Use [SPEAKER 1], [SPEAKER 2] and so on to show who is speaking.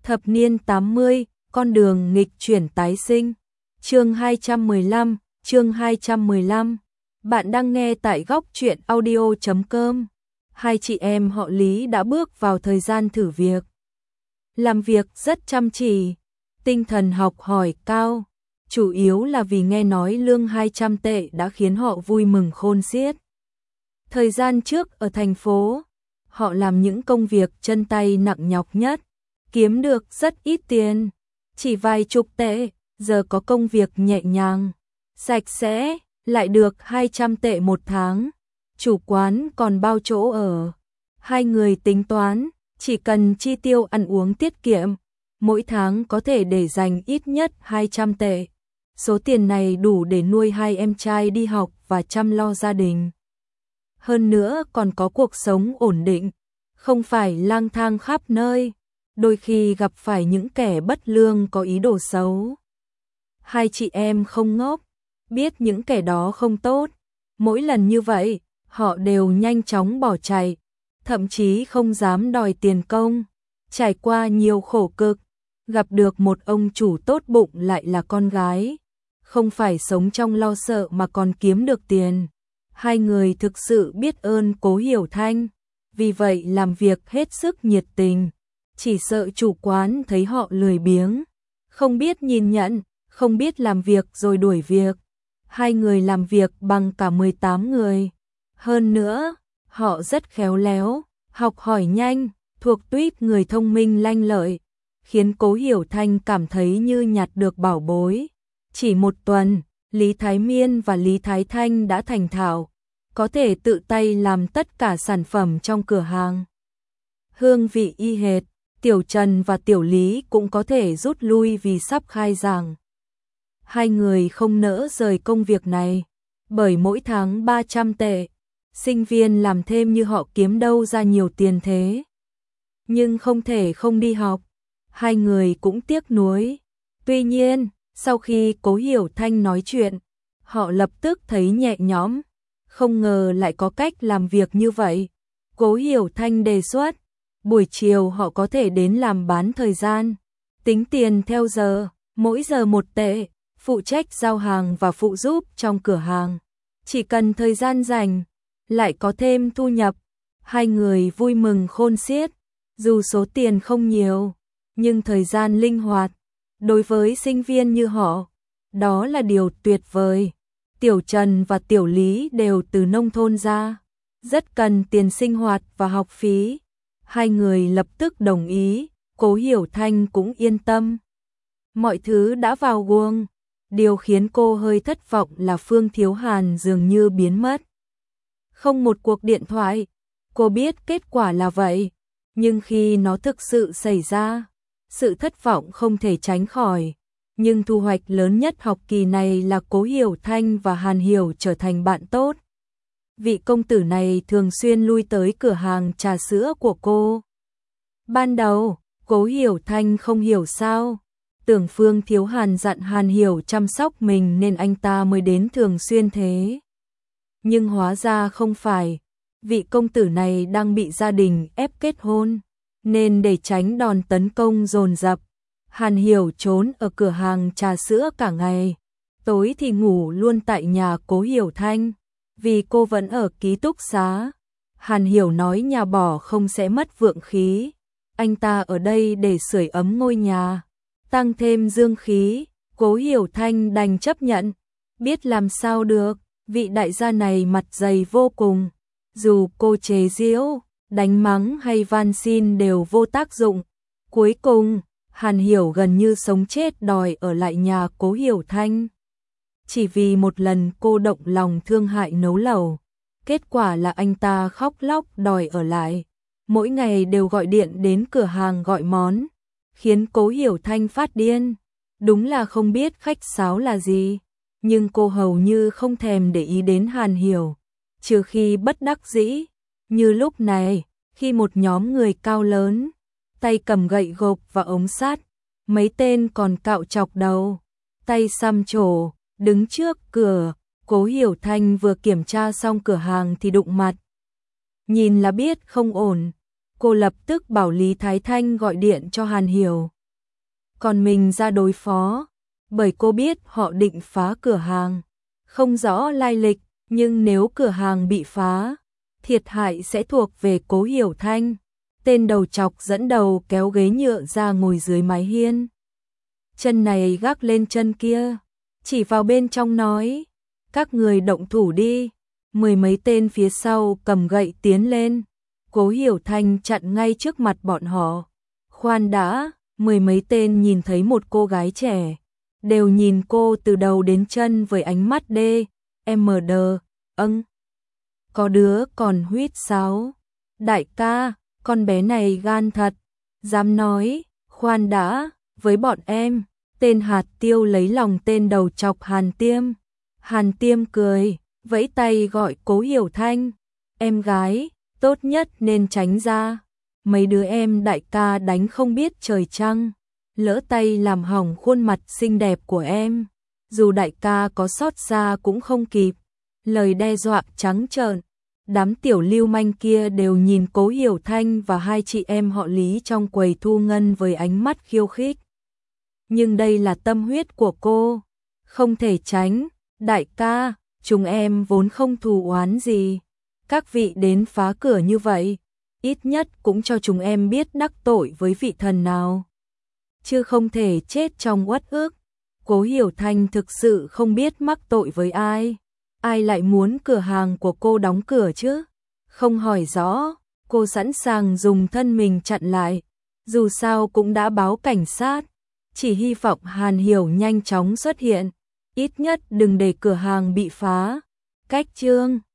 [SPEAKER 1] Thập niên 80, con đường nghịch chuyển tái sinh. Chương 215, chương 215. Bạn đang nghe tại góc truyện audio.com. Hai chị em họ Lý đã bước vào thời gian thử việc. Làm việc rất chăm chỉ, tinh thần học hỏi cao, chủ yếu là vì nghe nói lương 200 tệ đã khiến họ vui mừng khôn xiết. Thời gian trước ở thành phố, họ làm những công việc chân tay nặng nhọc nhất, kiếm được rất ít tiền, chỉ vài chục tệ, giờ có công việc nhẹ nhàng, sạch sẽ, lại được 200 tệ một tháng. Chủ quán còn bao chỗ ở. Hai người tính toán, chỉ cần chi tiêu ăn uống tiết kiệm, mỗi tháng có thể để dành ít nhất 200 tệ. Số tiền này đủ để nuôi hai em trai đi học và chăm lo gia đình. Hơn nữa còn có cuộc sống ổn định, không phải lang thang khắp nơi, đôi khi gặp phải những kẻ bất lương có ý đồ xấu. Hai chị em không ngốc, biết những kẻ đó không tốt, mỗi lần như vậy, họ đều nhanh chóng bỏ chạy, thậm chí không dám đòi tiền công. Trải qua nhiều khổ cực, gặp được một ông chủ tốt bụng lại là con gái, không phải sống trong lo sợ mà còn kiếm được tiền. Hai người thực sự biết ơn Cố Hiểu Thanh, vì vậy làm việc hết sức nhiệt tình, chỉ sợ chủ quán thấy họ lười biếng, không biết nhìn nhận, không biết làm việc rồi đuổi việc. Hai người làm việc bằng cả 18 người. Hơn nữa, họ rất khéo léo, học hỏi nhanh, thuộc tuýp người thông minh lanh lợi, khiến Cố Hiểu Thanh cảm thấy như nhặt được bảo bối. Chỉ một tuần, Lý Thái Miên và Lý Thái Thanh đã thành thạo, có thể tự tay làm tất cả sản phẩm trong cửa hàng. Hương vị y hệt, Tiểu Trần và Tiểu Lý cũng có thể rút lui vì sắp khai giảng. Hai người không nỡ rời công việc này, bởi mỗi tháng 300 tệ, sinh viên làm thêm như họ kiếm đâu ra nhiều tiền thế. Nhưng không thể không đi học, hai người cũng tiếc nuối. Tuy nhiên, sau khi Cố Hiểu Thanh nói chuyện, họ lập tức thấy nhẹ nhõm, không ngờ lại có cách làm việc như vậy. Cố Hiểu Thanh đề xuất, buổi chiều họ có thể đến làm bán thời gian, tính tiền theo giờ, mỗi giờ 1 tệ, phụ trách giao hàng và phụ giúp trong cửa hàng. Chỉ cần thời gian rảnh, lại có thêm thu nhập. Hai người vui mừng khôn xiết, dù số tiền không nhiều, nhưng thời gian linh hoạt. Đối với sinh viên như họ, đó là điều tuyệt vời. Tiểu Trần và Tiểu Lý đều từ nông thôn ra, rất cần tiền sinh hoạt và học phí. Hai người lập tức đồng ý, Cố Hiểu Thanh cũng yên tâm. Mọi thứ đã vào guồng. Điều khiến cô hơi thất vọng là Phương Thiếu Hàn dường như biến mất. Không một cuộc điện thoại, cô biết kết quả là vậy, nhưng khi nó thực sự xảy ra, sự thất vọng không thể tránh khỏi. Nhưng thu hoạch lớn nhất học kỳ này là Cố Hiểu Thanh và Hàn Hiểu trở thành bạn tốt. Vị công tử này thường xuyên lui tới cửa hàng trà sữa của cô. Ban đầu, Cố Hiểu Thanh không hiểu sao, tưởng Phương Thiếu Hàn dặn Hàn Hiểu chăm sóc mình nên anh ta mới đến thường xuyên thế. Nhưng hóa ra không phải, vị công tử này đang bị gia đình ép kết hôn, nên để tránh đòn tấn công dồn dập, Hàn Hiểu trốn ở cửa hàng trà sữa cả ngày, tối thì ngủ luôn tại nhà Cố Hiểu Thanh, vì cô vẫn ở ký túc xá. Hàn Hiểu nói nhà bỏ không sẽ mất vượng khí, anh ta ở đây để sưởi ấm ngôi nhà, tăng thêm dương khí. Cố Hiểu Thanh đành chấp nhận, biết làm sao được, vị đại gia này mặt dày vô cùng, dù cô chế giễu, đánh mắng hay van xin đều vô tác dụng. Cuối cùng, Hàn Hiểu gần như sống chết đòi ở lại nhà Cố Hiểu Thanh. Chỉ vì một lần cô động lòng thương hại nấu lẩu, kết quả là anh ta khóc lóc đòi ở lại, mỗi ngày đều gọi điện đến cửa hàng gọi món, khiến Cố Hiểu Thanh phát điên. Đúng là không biết khách sáo là gì, nhưng cô hầu như không thèm để ý đến Hàn Hiểu, trừ khi bất đắc dĩ, như lúc này, khi một nhóm người cao lớn, tay cầm gậy gộc và ống sắt, mấy tên còn cạo chọc đầu, tay xăm trổ, đứng trước cửa. Cố Hiểu Thanh vừa kiểm tra xong cửa hàng thì đụng mặt. Nhìn là biết không ổn. cô lập tức bảo Lý Thái Thanh gọi điện cho Hàn Hiểu. Còn mình ra đối phó, bởi cô biết họ định phá cửa hàng. Không rõ lai lịch, nhưng nếu cửa hàng bị phá, thiệt hại sẽ thuộc về Cố Hiểu Thanh. Tên đầu chọc dẫn đầu kéo ghế nhựa ra ngồi dưới mái hiên. Chân này gác lên chân kia, chỉ vào bên trong nói, các người động thủ đi. Mười mấy tên phía sau cầm gậy tiến lên. Cố Hiểu Thanh chặn ngay trước mặt bọn họ. Khoan đã, mười mấy tên nhìn thấy một cô gái trẻ, đều nhìn cô từ đầu đến chân với ánh mắt DMD. Có đứa còn huýt sáo. Đại ca, con bé này gan thật, dám nói, khoan đã, với bọn em. Tên Hạt Tiêu lấy lòng tên đầu chọc Hàn Tiêm. Hàn Tiêm cười, vẫy tay gọi Cố Hiểu Thanh. Em gái, tốt nhất nên tránh ra. Mấy đứa em đại ca đánh không biết trời trăng, lỡ tay làm hỏng khuôn mặt xinh đẹp của em. Dù đại ca có xót xa cũng không kịp. Lời đe dọa trắng trợn. Đám tiểu lưu manh kia đều nhìn Cố Hiểu Thanh và hai chị em họ Lý trong quầy thu ngân với ánh mắt khiêu khích. Nhưng đây là tâm huyết của cô, không thể tránh. Đại ca, chúng em vốn không thù oán gì. Các vị đến phá cửa như vậy, ít nhất cũng cho chúng em biết đắc tội với vị thần nào, chứ không thể chết trong uất ức. Cố Hiểu Thanh thực sự không biết mắc tội với ai. Ai lại muốn cửa hàng của cô đóng cửa chứ? Không hỏi rõ, cô sẵn sàng dùng thân mình chặn lại. Dù sao cũng đã báo cảnh sát, chỉ hy vọng Hàn Hiểu nhanh chóng xuất hiện, ít nhất đừng để cửa hàng bị phá. Cách chương